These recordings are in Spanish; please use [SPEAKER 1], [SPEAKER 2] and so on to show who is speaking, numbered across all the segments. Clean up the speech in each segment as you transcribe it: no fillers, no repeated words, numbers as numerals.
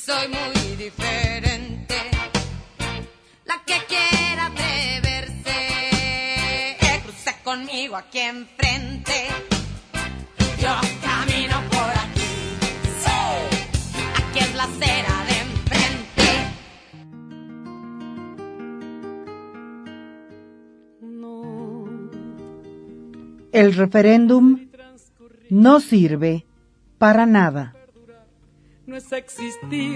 [SPEAKER 1] soy muy diferente. La que quiera atreverse, cruce conmigo aquí enfrente. Yo camino por aquí, sí, aquí es la acera de enfrente. No.
[SPEAKER 2] El referéndum no sirve para nada.
[SPEAKER 3] No es existir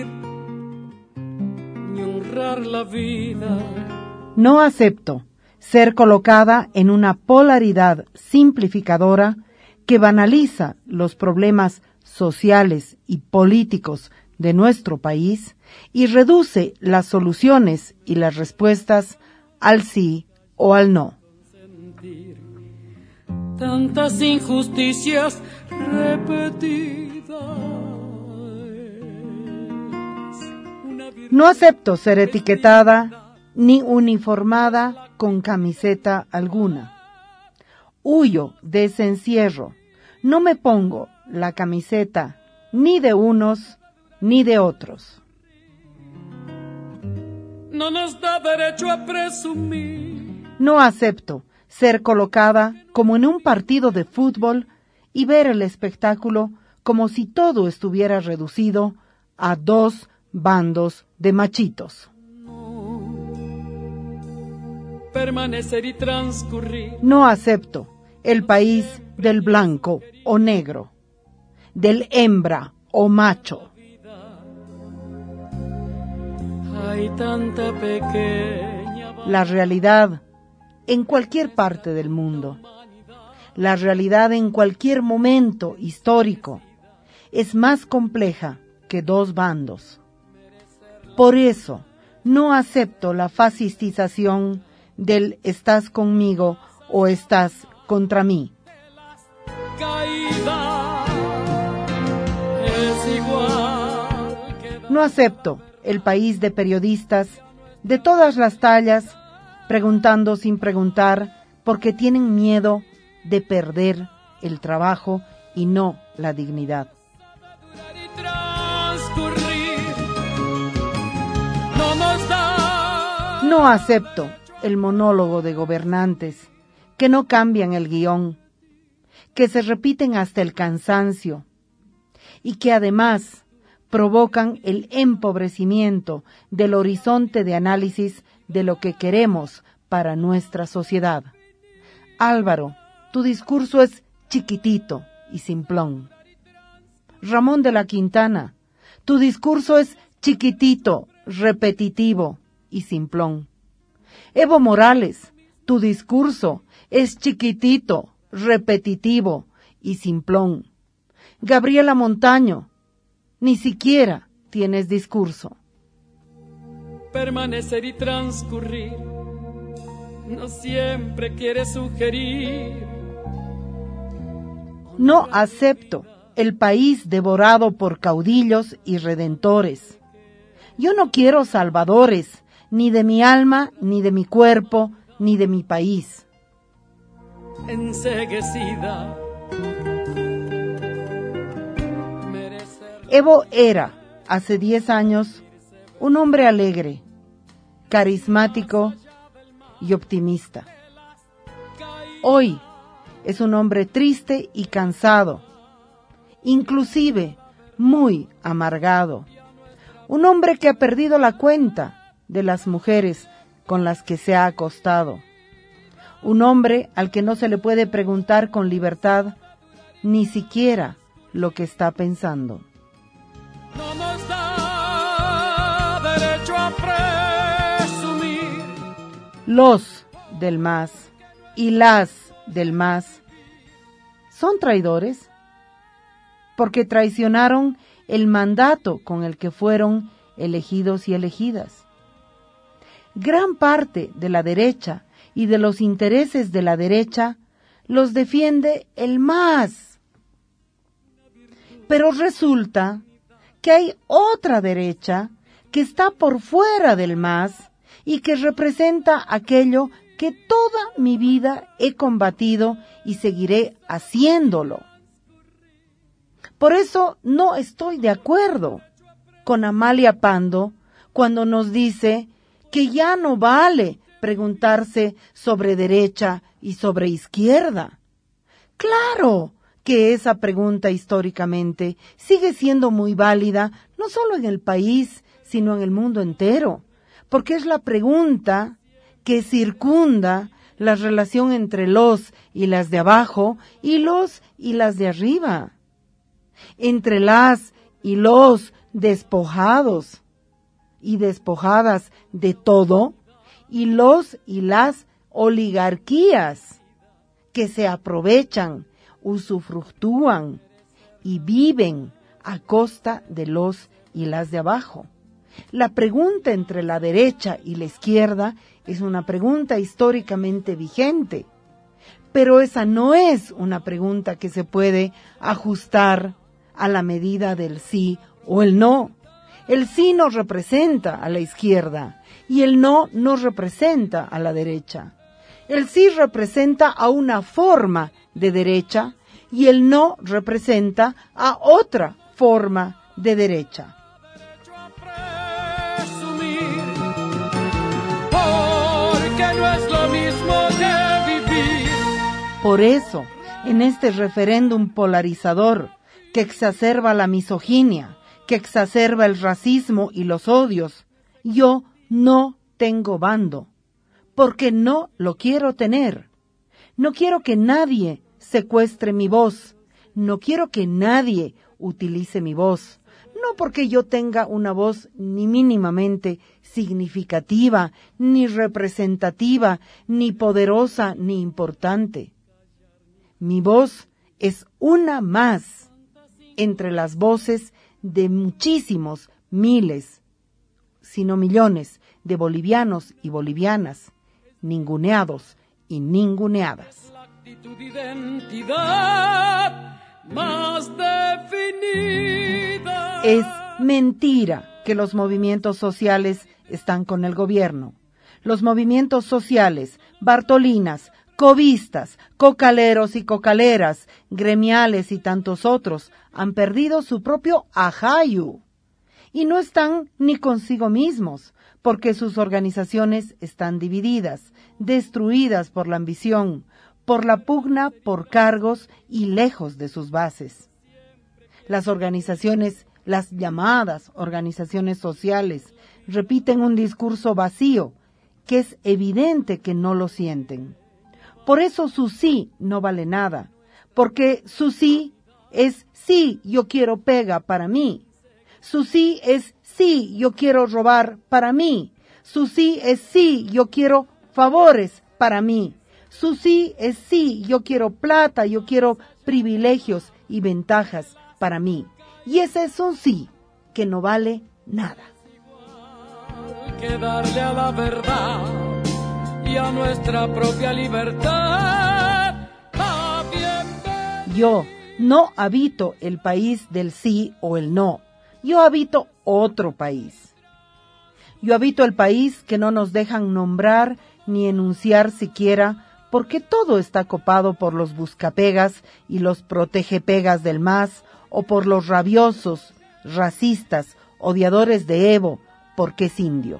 [SPEAKER 3] ni honrar la vida.
[SPEAKER 2] No acepto ser colocada en una polaridad simplificadora que banaliza los problemas sociales y políticos de nuestro país y reduce las soluciones y las respuestas al sí o al no.
[SPEAKER 3] Tantas injusticias repetidas.
[SPEAKER 2] No acepto ser etiquetada ni uniformada con camiseta alguna. Huyo de ese encierro. No me pongo la camiseta ni de unos ni de otros.
[SPEAKER 3] No nos da derecho a presumir.
[SPEAKER 2] No acepto ser colocada como en un partido de fútbol y ver el espectáculo como si todo estuviera reducido a dos bandos de machitos.
[SPEAKER 3] Permanecer y transcurrir.
[SPEAKER 2] No acepto el país del blanco o negro, del hembra o macho.
[SPEAKER 3] Hay tanta pequeña.
[SPEAKER 2] La realidad en cualquier parte del mundo, la realidad en cualquier momento histórico, es más compleja que dos bandos. Por eso, no acepto la fascistización del estás conmigo o estás contra mí. No acepto el país de periodistas de todas las tallas preguntando sin preguntar porque tienen miedo de perder el trabajo y no la dignidad. No acepto el monólogo de gobernantes que no cambian el guión, que se repiten hasta el cansancio y que además provocan el empobrecimiento del horizonte de análisis de lo que queremos para nuestra sociedad. Álvaro, tu discurso es chiquitito y simplón. Ramón de la Quintana, tu discurso es chiquitito, repetitivo y simplón. Evo Morales, tu discurso es chiquitito, repetitivo y simplón. Gabriela Montaño, ni siquiera tienes discurso.
[SPEAKER 3] Permanecer y transcurrir, no siempre quiere sugerir.
[SPEAKER 2] No acepto el país devorado por caudillos y redentores. Yo no quiero salvadores, ni de mi alma, ni de mi cuerpo, ni de mi país.
[SPEAKER 3] Enceguecida.
[SPEAKER 2] Evo era, hace 10 años, un hombre alegre, carismático y optimista. Hoy es un hombre triste y cansado, inclusive muy amargado. Un hombre que ha perdido la cuenta de las mujeres con las que se ha acostado. Un hombre al que no se le puede preguntar con libertad ni siquiera lo que está pensando.
[SPEAKER 3] No nos da derecho a presumir.
[SPEAKER 2] Los del MAS y las del MAS son traidores porque traicionaron el mandato con el que fueron elegidos y elegidas. Gran parte de la derecha y de los intereses de la derecha los defiende el MAS. Pero resulta que hay otra derecha que está por fuera del MAS y que representa aquello que toda mi vida he combatido y seguiré haciéndolo. Por eso no estoy de acuerdo con Amalia Pando cuando nos dice que ya no vale preguntarse sobre derecha y sobre izquierda. Claro que esa pregunta históricamente sigue siendo muy válida, no solo en el país, sino en el mundo entero, porque es la pregunta que circunda la relación entre los y las de abajo y los y las de arriba, entre las y los despojados y despojadas de todo y los y las oligarquías que se aprovechan, usufructúan y viven a costa de los y las de abajo. La pregunta entre la derecha y la izquierda es una pregunta históricamente vigente, pero esa no es una pregunta que se puede ajustar a la medida del sí o el no. El sí nos representa a la izquierda y el no nos representa a la derecha. El sí representa a una forma de derecha y el no representa a otra forma de derecha. Por eso, en este referéndum polarizador que exacerba la misoginia, que exacerba el racismo y los odios, yo no tengo bando, porque no lo quiero tener. No quiero que nadie secuestre mi voz, no quiero que nadie utilice mi voz, no porque yo tenga una voz ni mínimamente significativa, ni representativa, ni poderosa, ni importante. Mi voz es una más entre las voces de muchísimos miles, sino millones de bolivianos y bolivianas, ninguneados y ninguneadas.
[SPEAKER 3] La actitud y identidad más definida.
[SPEAKER 2] Es mentira que los movimientos sociales están con el gobierno. Los movimientos sociales, bartolinas, cobistas, cocaleros y cocaleras, gremiales y tantos otros, han perdido su propio ajayu. Y no están ni consigo mismos, porque sus organizaciones están divididas, destruidas por la ambición, por la pugna por cargos y lejos de sus bases. Las organizaciones, las llamadas organizaciones sociales, repiten un discurso vacío, que es evidente que no lo sienten. Por eso su sí no vale nada, porque su sí es sí, yo quiero pega para mí. Su sí es sí, yo quiero robar para mí. Su sí es sí, yo quiero favores para mí. Su sí es sí, yo quiero plata, yo quiero privilegios y ventajas para mí. Y ese es un sí que no vale nada.
[SPEAKER 3] Que darle a la verdad y a nuestra propia libertad.
[SPEAKER 2] Yo no habito el país del sí o el no. Yo habito otro país. Yo habito el país que no nos dejan nombrar ni enunciar siquiera, porque todo está copado por los buscapegas y los protegepegas del MAS, o por los rabiosos, racistas, odiadores de Evo, porque es indio.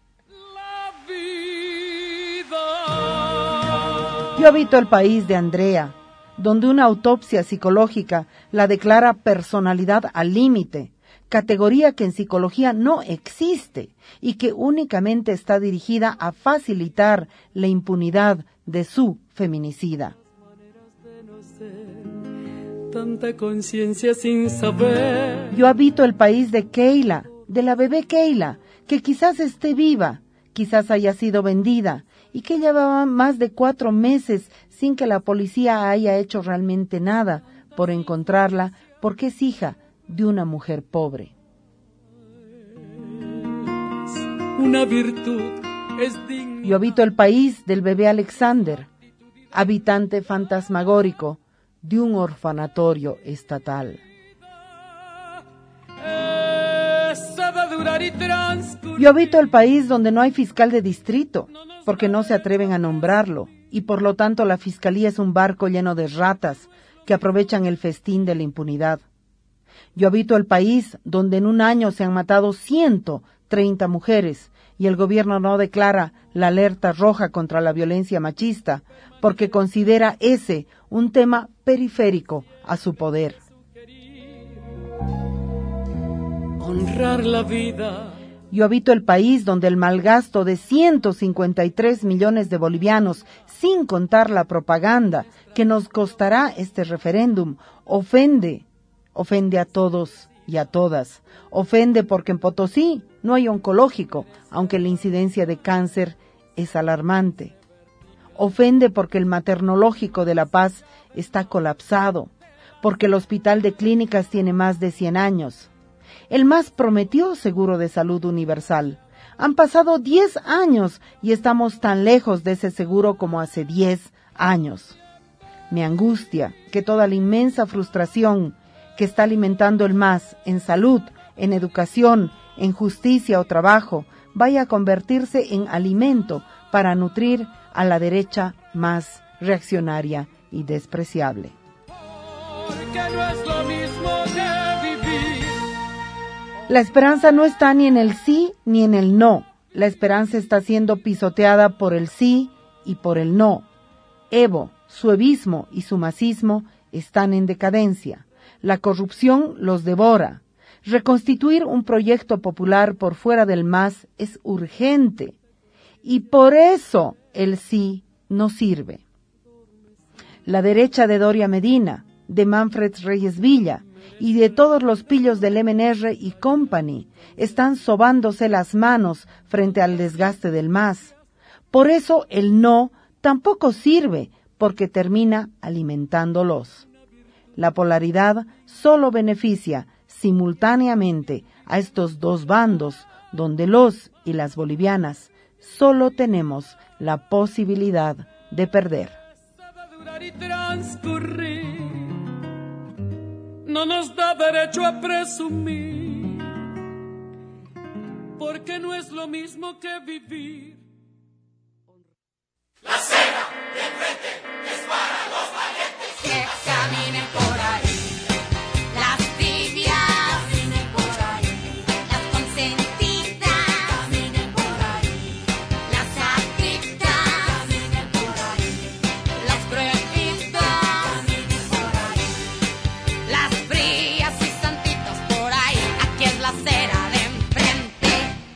[SPEAKER 2] Yo habito el país de Andrea, donde una autopsia psicológica la declara personalidad al límite, categoría que en psicología no existe y que únicamente está dirigida a facilitar la impunidad de su feminicida.
[SPEAKER 3] Tanta conciencia sin saber.
[SPEAKER 2] Yo habito el país de Keila, de la bebé Keila, que quizás esté viva, quizás haya sido vendida, y que llevaba más de 4 meses sin que la policía haya hecho realmente nada por encontrarla, porque es hija de una mujer pobre.
[SPEAKER 3] Una virtud es digna.
[SPEAKER 2] Yo habito el país del bebé Alexander, habitante fantasmagórico de un orfanatorio estatal. Yo habito el país donde no hay fiscal de distrito, porque no se atreven a nombrarlo, y por lo tanto la fiscalía es un barco lleno de ratas que aprovechan el festín de la impunidad. Yo habito el país donde en un año se han matado 130 mujeres y el gobierno no declara la alerta roja contra la violencia machista porque considera ese un tema periférico a su poder.
[SPEAKER 3] Honrar la vida.
[SPEAKER 2] Yo habito el país donde el malgasto de 153 millones de bolivianos, sin contar la propaganda que nos costará este referéndum, ofende a todos y a todas. Ofende porque en Potosí no hay oncológico, aunque la incidencia de cáncer es alarmante. Ofende porque el maternológico de La Paz está colapsado, porque el hospital de clínicas tiene más de 100 años. El MAS prometió seguro de salud universal. Han pasado 10 años y estamos tan lejos de ese seguro como hace 10 años. Me angustia que toda la inmensa frustración que está alimentando el MAS en salud, en educación, en justicia o trabajo, vaya a convertirse en alimento para nutrir a la derecha más reaccionaria y despreciable.
[SPEAKER 3] Porque no es lo mismo que vivir.
[SPEAKER 2] La esperanza no está ni en el sí ni en el no. La esperanza está siendo pisoteada por el sí y por el no. Evo, su evismo y su masismo están en decadencia. La corrupción los devora. Reconstituir un proyecto popular por fuera del MAS es urgente. Y por eso el sí no sirve. La derecha de Doria Medina, de Manfred Reyes Villa y de todos los pillos del MNR y Company están sobándose las manos frente al desgaste del MAS. Por eso el no tampoco sirve, porque termina alimentándolos. La polaridad solo beneficia simultáneamente a estos dos bandos, donde los y las bolivianas solo tenemos la posibilidad de perder.
[SPEAKER 3] Y transcurrir no nos da derecho a presumir, porque no es lo mismo que vivir.
[SPEAKER 1] La cena de enfrente es para los valientes que caminen por ahí. Las tibias caminen por ahí. Las consentidas caminen por ahí. Las adictas caminen por ahí. Las prohibidas caminen por ahí. Las frías y santitos por ahí. Aquí es la acera de enfrente.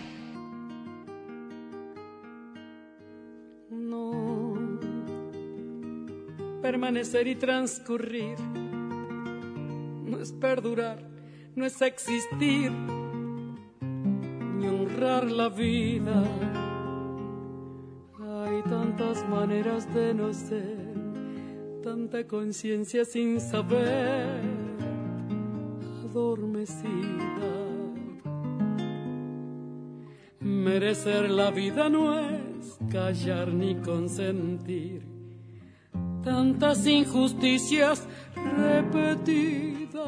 [SPEAKER 3] No, permanecer y transcurrir no es perdurar, no es existir, ni honrar la vida. Hay tantas maneras de no ser, tanta conciencia sin saber, adormecida. Merecer la vida no es callar ni consentir tantas injusticias repetidas.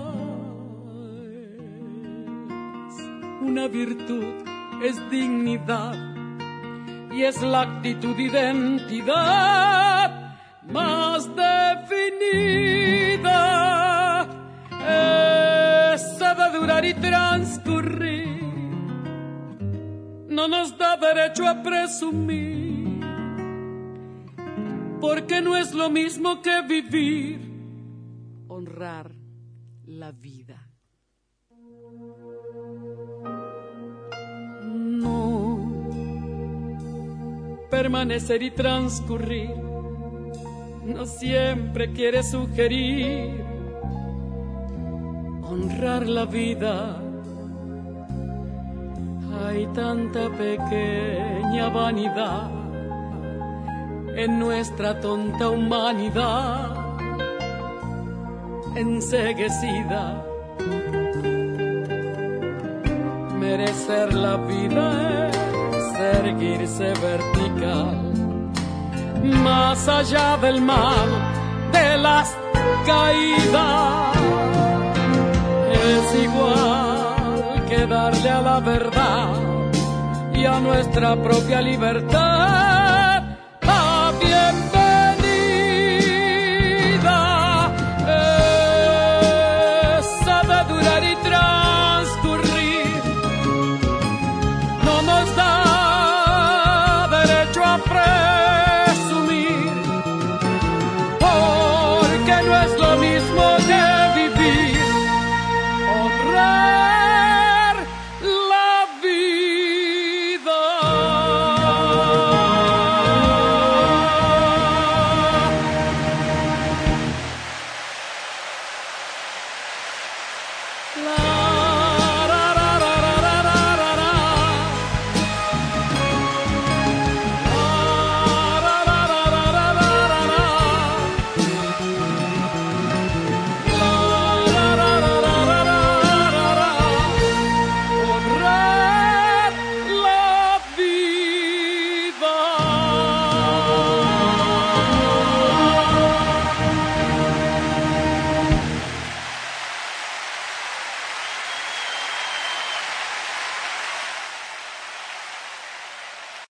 [SPEAKER 3] Una virtud es dignidad y es la actitud identidad más definida. Esa de durar y transcurrir no nos da derecho a presumir, porque no es lo mismo que vivir, honrar la vida. No, permanecer y transcurrir no siempre quiere sugerir honrar la vida. Hay tanta pequeña vanidad en nuestra tonta humanidad enceguecida. Merecer la vida es erguirse vertical, más allá del mal, de las caídas. Es igual que darle a la verdad y a nuestra propia libertad